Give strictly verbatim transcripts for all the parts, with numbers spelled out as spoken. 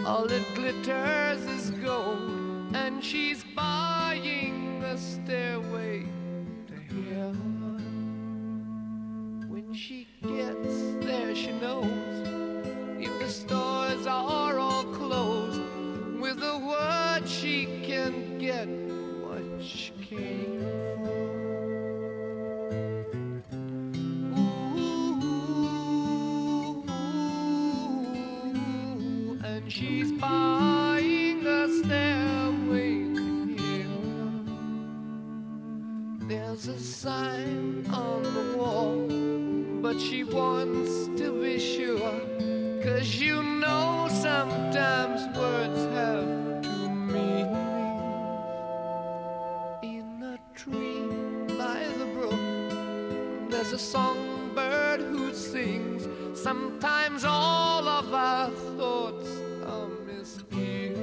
All that glitters is gold, and she's buying a stairway to heaven. When she gets there, she knows if the stores are all closed, with a word she can get what she came for. Ooh, and she's buying a stairway to heaven. There's a sign on the wall, but she wants to be sure, 'cause you know sometimes words have two meanings. In a tree by the brook, there's a songbird who sings. Sometimes all of our thoughts are misgiven.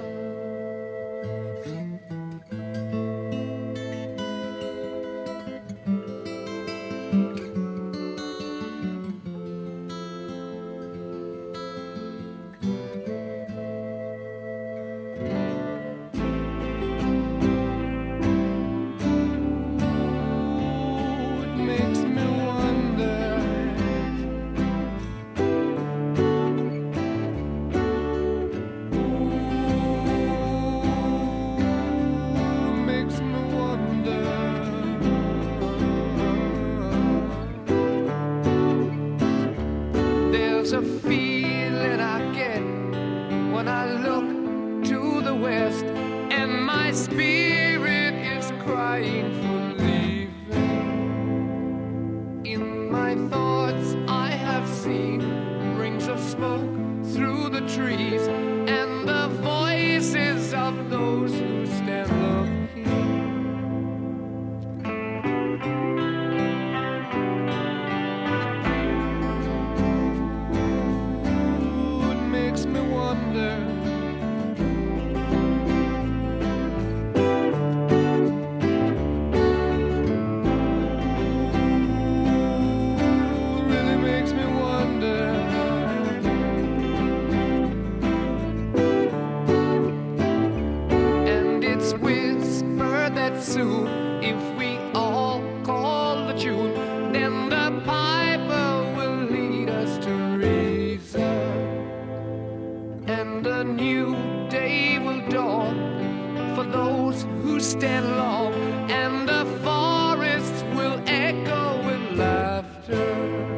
There's a feeling I get when I look to the west, and my spirit is crying for leaving. In my thoughts I have seen rings of smoke through the trees, and the voices of those who stand looking. Soon, if we all call the tune, then the piper will lead us to reason, and a new day will dawn for those who stand long, and the forests will echo with laughter.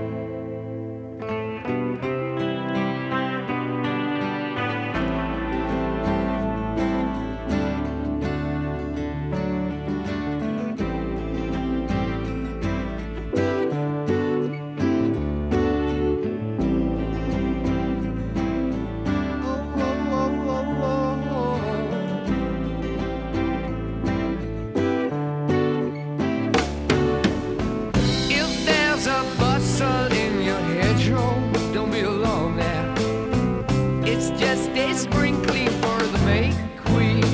Just a sprinkling for the May Queen.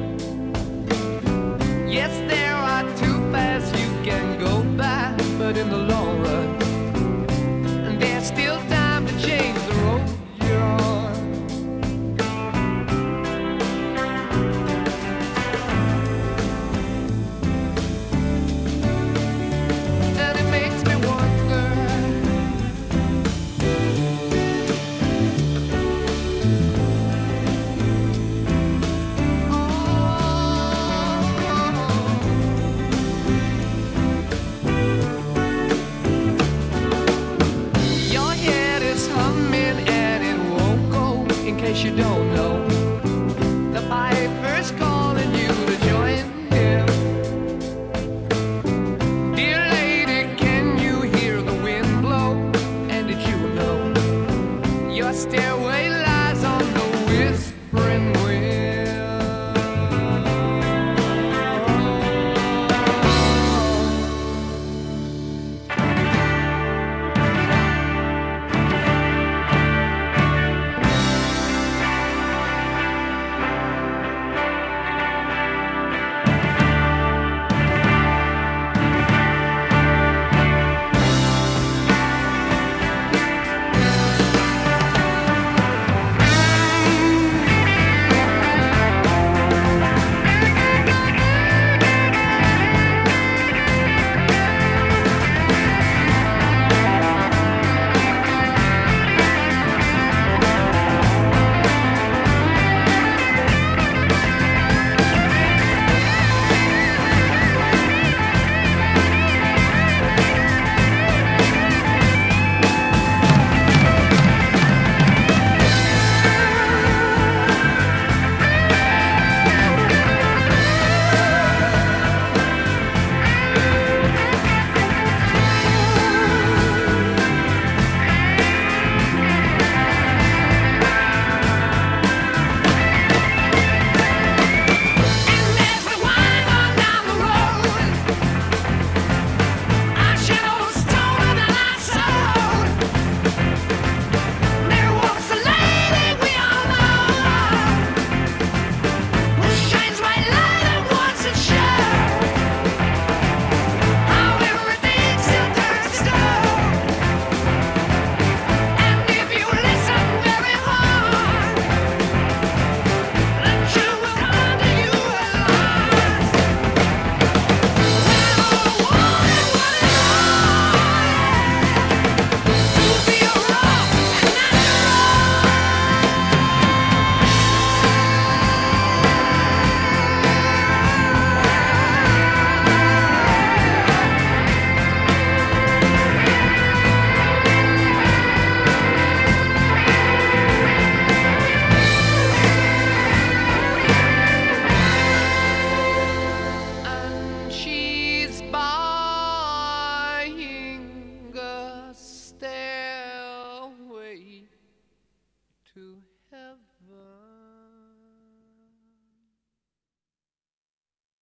Yes, there are two paths you can go by, but in the long run, there's still time to change the road you're on. And it makes me wonder, you don't know, the piper's calling.